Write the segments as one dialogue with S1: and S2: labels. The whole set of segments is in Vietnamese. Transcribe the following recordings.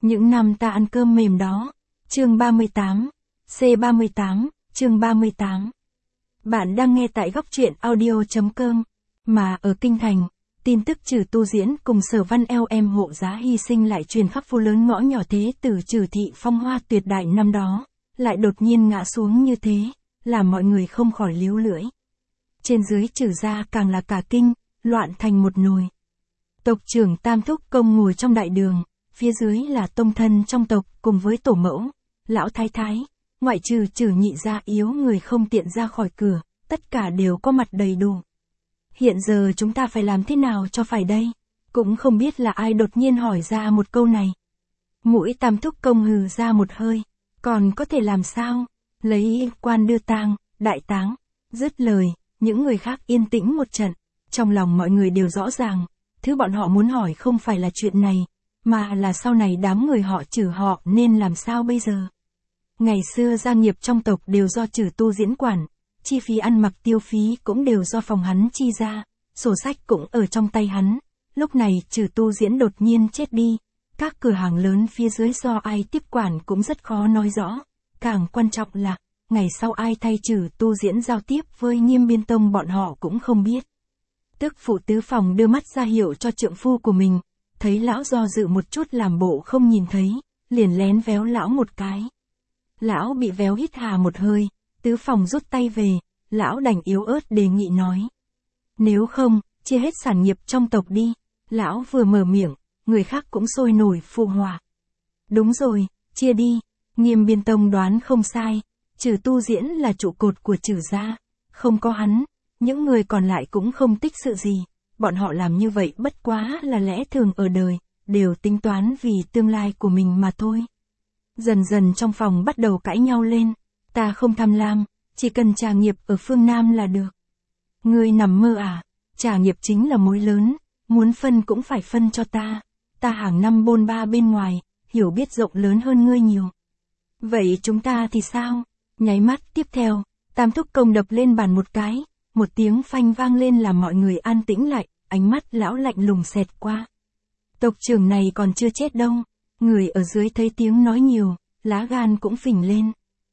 S1: Những năm ta ăn cơm mềm đó. Chương 38. C38, chương 38. Bạn đang nghe tại góc truyện audio.com. Mà ở Kinh Thành, tin tức Trừ Tu Diễn cùng Sở Văn Eo em hộ giá hy sinh lại truyền khắp phố lớn ngõ nhỏ thế tử Trừ thị phong hoa tuyệt đại năm đó, lại đột nhiên ngã xuống như thế, làm mọi người không khỏi líu lưỡi. Trên dưới Trừ gia càng là cả kinh, loạn thành một nồi. Tộc trưởng Tam Thúc Công ngồi trong đại đường, phía dưới là tông thân trong tộc cùng với tổ mẫu, lão thái thái, ngoại trừ Trừ nhị gia yếu người không tiện ra khỏi cửa, tất cả đều có mặt đầy đủ. Hiện giờ chúng ta phải làm thế nào cho phải đây? Cũng không biết là ai đột nhiên hỏi ra một câu này. Mũi Tam Thúc Công hừ ra một hơi, còn có thể làm sao? Lấy quan đưa tang, đại táng. Dứt lời, những người khác yên tĩnh một trận, trong lòng mọi người đều rõ ràng, thứ bọn họ muốn hỏi không phải là chuyện này, mà là sau này đám người họ Trừ họ nên làm sao bây giờ. Ngày xưa gia nghiệp trong tộc đều do Trừ Tu Diễn quản, chi phí ăn mặc tiêu phí cũng đều do phòng hắn chi ra, sổ sách cũng ở trong tay hắn. Lúc này Trừ Tu Diễn đột nhiên chết đi, các cửa hàng lớn phía dưới do ai tiếp quản cũng rất khó nói rõ. Càng quan trọng là, ngày sau ai thay Trừ Tu Diễn giao tiếp với Nghiêm Biên Tông bọn họ cũng không biết. Tức phụ tứ phòng đưa mắt ra hiệu cho trượng phu của mình, thấy lão do dự một chút làm bộ không nhìn thấy, liền lén véo lão một cái. Lão bị véo hít hà một hơi, tứ phòng rút tay về, lão đành yếu ớt đề nghị nói. Nếu không, chia hết sản nghiệp trong tộc đi. Lão vừa mở miệng, người khác cũng sôi nổi phụ họa. Đúng rồi, chia đi. Nghiêm Biên Tông đoán không sai, Trừ Tu Diễn là trụ cột của Trừ gia, không có hắn, những người còn lại cũng không tích sự gì. Bọn họ làm như vậy bất quá là lẽ thường ở đời, đều tính toán vì tương lai của mình mà thôi. Dần dần trong phòng bắt đầu cãi nhau lên. Ta không tham lam, chỉ cần trà nghiệp ở phương Nam là được. Ngươi nằm mơ à, trà nghiệp chính là mối lớn, muốn phân cũng phải phân cho ta. Ta hàng năm bôn ba bên ngoài, hiểu biết rộng lớn hơn ngươi nhiều. Vậy chúng ta thì sao? Nháy mắt tiếp theo, Tam Thúc Công đập lên bàn một cái, một tiếng phanh vang lên làm mọi người an tĩnh lại, ánh mắt lão lạnh lùng xẹt qua. Tộc trưởng này còn chưa chết đâu. Người ở dưới thấy tiếng nói nhiều, lá gan cũng phình lên.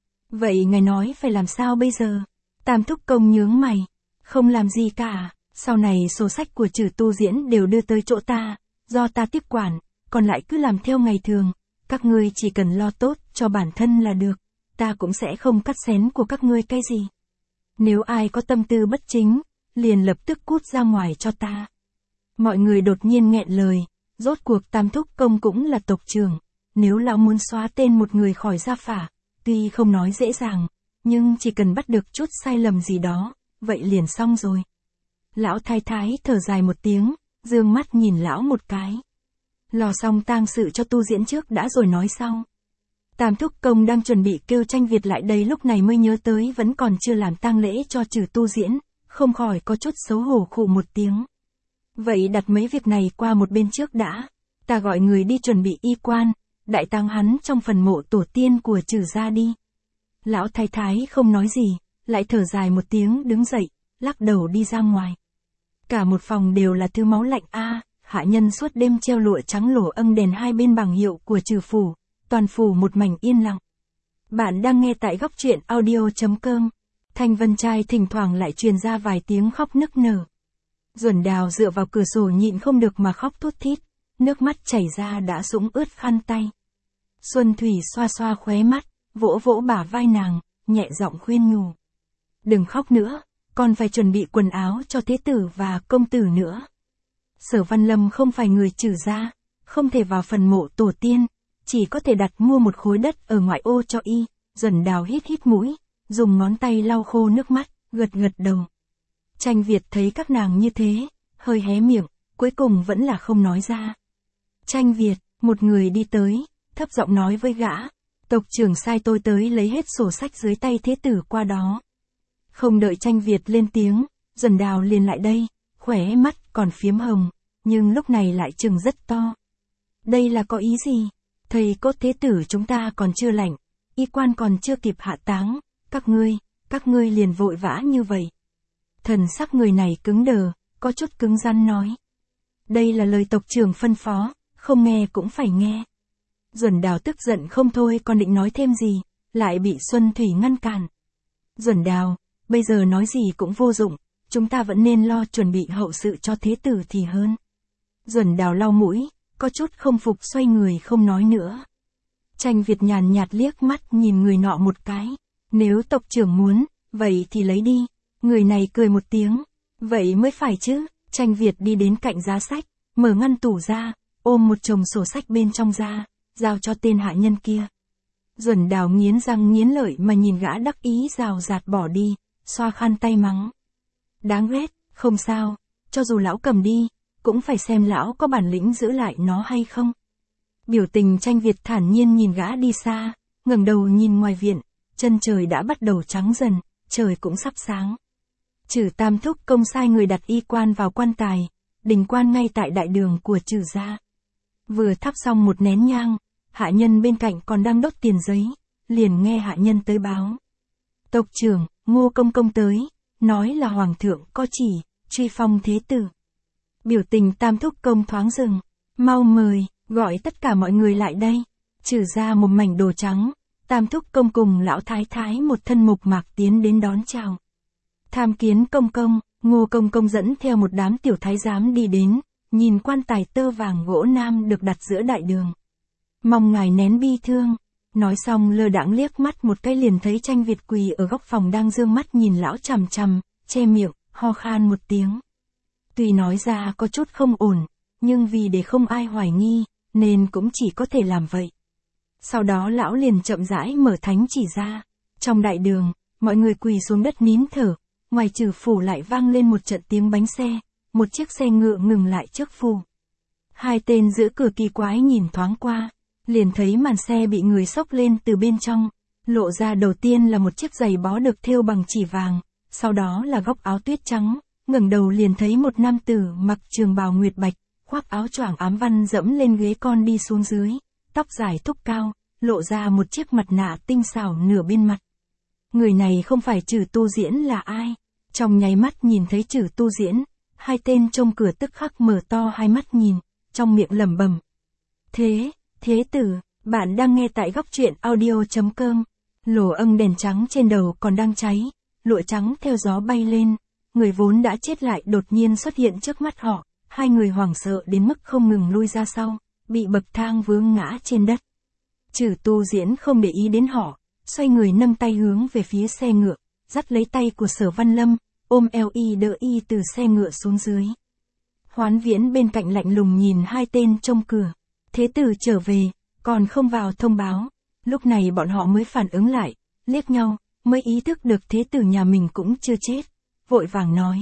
S1: Vậy ngài nói phải làm sao bây giờ? Tam Thúc Công nhướng mày. Không làm gì cả, sau này sổ sách của Trừ Tu Diễn đều đưa tới chỗ ta, do ta tiếp quản, còn lại cứ làm theo ngày thường. Các ngươi chỉ cần lo tốt cho bản thân là được, ta cũng sẽ không cắt xén của các ngươi cái gì. Nếu ai có tâm tư bất chính, liền lập tức cút ra ngoài cho ta. Mọi người đột nhiên nghẹn lời, rốt cuộc Tam Thúc Công cũng là tộc trưởng, nếu lão muốn xóa tên một người khỏi gia phả, tuy không nói dễ dàng, nhưng chỉ cần bắt được chút sai lầm gì đó, vậy liền xong rồi. Lão thái thái thở dài một tiếng, dương mắt nhìn lão một cái. Lò xong tang sự cho Tu Diễn trước đã rồi nói sau. Tam Thúc Công đang chuẩn bị kêu Tranh Việt lại đây lúc này mới nhớ tới vẫn còn chưa làm tang lễ cho Trừ Tu Diễn, không khỏi có chút xấu hổ khụ một tiếng. Vậy đặt mấy việc này qua một bên trước đã, ta gọi người đi chuẩn bị y quan, đại táng hắn trong phần mộ tổ tiên của Trừ gia đi. Lão thái thái không nói gì, lại thở dài một tiếng đứng dậy, lắc đầu đi ra ngoài. Cả một phòng đều là thứ máu lạnh hạ nhân suốt đêm treo lụa trắng lổ âng đèn hai bên bảng hiệu của Trừ phủ, toàn phủ một mảnh yên lặng. Bạn đang nghe tại góc truyện audio.com. Thanh Vân Trai thỉnh thoảng lại truyền ra vài tiếng khóc nức nở. Duẩn Đào dựa vào cửa sổ nhịn không được mà khóc thút thít, nước mắt chảy ra đã sũng ướt khăn tay. Xuân Thủy xoa xoa khóe mắt, vỗ vỗ bả vai nàng, nhẹ giọng khuyên nhủ. Đừng khóc nữa, còn phải chuẩn bị quần áo cho thế tử và công tử nữa. Sở Văn Lâm không phải người Trừ gia, không thể vào phần mộ tổ tiên, chỉ có thể đặt mua một khối đất ở ngoại ô cho y. Duẩn Đào hít hít mũi, dùng ngón tay lau khô nước mắt, gật gật đầu. Tranh Việt thấy các nàng như thế, hơi hé miệng, cuối cùng vẫn là không nói ra. Tranh Việt, một người đi tới, thấp giọng nói với gã, tộc trưởng sai tôi tới lấy hết sổ sách dưới tay thế tử qua đó. Không đợi Tranh Việt lên tiếng, Duẩn Đào liền lại đây, khóe mắt còn phiếm hồng, nhưng lúc này lại trừng rất to. Đây là có ý gì? Thầy cốt thế tử chúng ta còn chưa lạnh, y quan còn chưa kịp hạ táng, các ngươi liền vội vã như vậy. Thần sắc người này cứng đờ, có chút cứng rắn nói. Đây là lời tộc trưởng phân phó, không nghe cũng phải nghe. Duẩn Đào tức giận không thôi, còn định nói thêm gì, lại bị Xuân Thủy ngăn cản. Duẩn Đào, bây giờ nói gì cũng vô dụng, chúng ta vẫn nên lo chuẩn bị hậu sự cho thế tử thì hơn. Duẩn Đào lau mũi, có chút không phục xoay người không nói nữa. Tranh Việt nhàn nhạt liếc mắt nhìn người nọ một cái. Nếu tộc trưởng muốn, vậy thì lấy đi. Người này cười một tiếng. Vậy mới phải chứ. Tranh Việt đi đến cạnh giá sách, mở ngăn tủ ra, ôm một chồng sổ sách bên trong ra, giao cho tên hạ nhân kia. Duẩn Đào nghiến răng nghiến lợi mà nhìn gã đắc ý rào rạt bỏ đi, xoa khăn tay mắng. Đáng ghét, không sao, cho dù lão cầm đi, cũng phải xem lão có bản lĩnh giữ lại nó hay không. Biểu tình Tranh Việt thản nhiên nhìn gã đi xa, ngẩng đầu nhìn ngoài viện, chân trời đã bắt đầu trắng dần, trời cũng sắp sáng. Trử Tam Thúc Công sai người đặt y quan vào quan tài, đình quan ngay tại đại đường của Trử gia. Vừa thắp xong một nén nhang, hạ nhân bên cạnh còn đang đốt tiền giấy, liền nghe hạ nhân tới báo. Tộc trưởng, Ngô Công Công tới, nói là Hoàng thượng có chỉ, truy phong thế tử. Biểu tình Tam Thúc Công thoáng dừng, mau mời, gọi tất cả mọi người lại đây. Trử ra một mảnh đồ trắng, Tam Thúc Công cùng lão thái thái một thân mộc mạc tiến đến đón chào. Tham kiến công công, Ngô Công Công dẫn theo một đám tiểu thái giám đi đến, nhìn quan tài tơ vàng gỗ nam được đặt giữa đại đường. Mong ngài nén bi thương. Nói xong lơ đãng liếc mắt một cái liền thấy Tranh Việt quỳ ở góc phòng đang dương mắt nhìn lão chằm chằm, che miệng, ho khan một tiếng. Tuy nói ra có chút không ổn, nhưng vì để không ai hoài nghi, nên cũng chỉ có thể làm vậy. Sau đó lão liền chậm rãi mở thánh chỉ ra. Trong đại đường, mọi người quỳ xuống đất nín thở, ngoài Trử phủ lại vang lên một trận tiếng bánh xe, một chiếc xe ngựa ngừng lại trước phủ. Hai tên giữ cửa kỳ quái nhìn thoáng qua, liền thấy màn xe bị người xốc lên từ bên trong, lộ ra đầu tiên là một chiếc giày bó được thêu bằng chỉ vàng, sau đó là góc áo tuyết trắng, ngẩng đầu liền thấy một nam tử mặc trường bào nguyệt bạch, khoác áo choàng ám văn dẫm lên ghế con đi xuống dưới, tóc dài thúc cao, lộ ra một chiếc mặt nạ tinh xảo nửa bên mặt. Người này không phải Trử Tu Diễn là ai? Trong nháy mắt nhìn thấy Trử Tu Diễn, hai tên trông cửa tức khắc mở to hai mắt nhìn, trong miệng lẩm bẩm. Thế tử, bạn đang nghe tại góc truyện audio.com. Lồ âng đèn trắng trên đầu còn đang cháy, lụa trắng theo gió bay lên, người vốn đã chết lại đột nhiên xuất hiện trước mắt họ, hai người hoảng sợ đến mức không ngừng lui ra sau, bị bậc thang vướng ngã trên đất. Trử Tu Diễn không để ý đến họ, xoay người nâng tay hướng về phía xe ngựa, dắt lấy tay của Sở Văn Lâm, ôm eo y đỡ y từ xe ngựa xuống dưới. Hoán Viễn bên cạnh lạnh lùng nhìn hai tên trông cửa. Thế tử trở về, còn không vào thông báo. Lúc này bọn họ mới phản ứng lại, liếc nhau, mới ý thức được thế tử nhà mình cũng chưa chết. Vội vàng nói.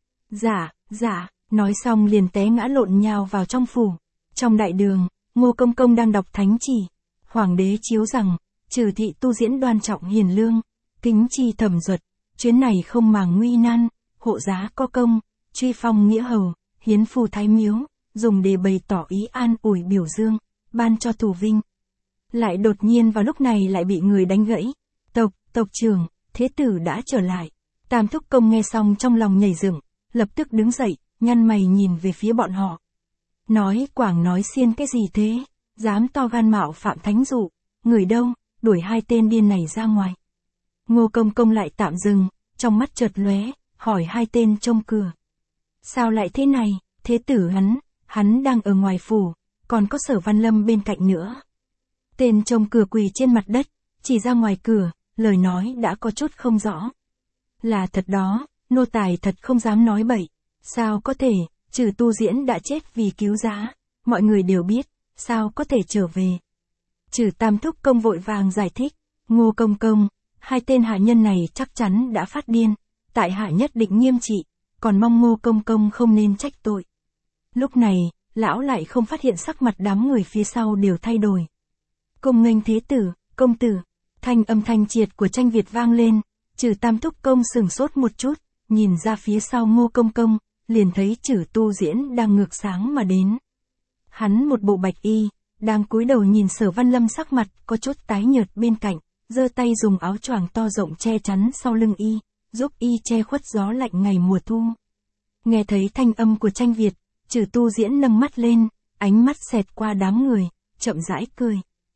S1: Dạ, nói xong liền té ngã lộn nhào vào trong phủ. Trong đại đường, Ngô Công Công đang đọc thánh chỉ. Hoàng đế chiếu rằng, Trừ thị Tu Diễn đoan trọng hiền lương, kính chi thẩm duật, chuyến này không màng nguy nan, hộ giá có công, truy phong nghĩa hầu, hiến phù thái miếu, dùng để bày tỏ ý an ủi biểu dương, ban cho thủ vinh. Lại đột nhiên vào lúc này lại bị người đánh gãy. Tộc trưởng, thế tử đã trở lại. Tam Thúc Công nghe xong trong lòng nhảy dựng, lập tức đứng dậy, nhăn mày nhìn về phía bọn họ. Nói quảng nói xiên cái gì thế, dám to gan mạo phạm thánh dụ, người đâu, đuổi hai tên điên này ra ngoài. Ngô Công Công lại tạm dừng, trong mắt chợt lóe, hỏi hai tên trông cửa. Sao lại thế này, thế tử hắn đang ở ngoài phủ, còn có Sở Văn Lâm bên cạnh nữa. Tên trông cửa quỳ trên mặt đất, chỉ ra ngoài cửa, lời nói đã có chút không rõ. Là thật đó, nô tài thật không dám nói bậy. Sao có thể, Trừ Tu Diễn đã chết vì cứu giá, mọi người đều biết, sao có thể trở về. Trừ Tam Thúc Công vội vàng giải thích, Ngô Công, hai tên hạ nhân này chắc chắn đã phát điên, tại hạ nhất định nghiêm trị, còn mong Ngô Công không nên trách tội. Lúc này, lão lại không phát hiện sắc mặt đám người phía sau đều thay đổi. Cung nghênh thế tử, công tử, thanh âm thanh triệt của Tranh Việt vang lên, Trừ Tam Thúc Công sửng sốt một chút, nhìn ra phía sau Ngô Công, liền thấy Trừ Tu Diễn đang ngược sáng mà đến. Hắn một bộ bạch y, đang cúi đầu nhìn Sở Văn Lâm sắc mặt có chút tái nhợt bên cạnh, giơ tay dùng áo choàng to rộng che chắn sau lưng y, giúp y che khuất gió lạnh ngày mùa thu. Nghe thấy thanh âm của Tranh Việt, Trừ Tu Diễn nâng mắt lên, ánh mắt xẹt qua đám người, chậm rãi cười.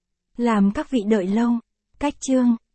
S1: Làm các vị đợi lâu. Cách chương.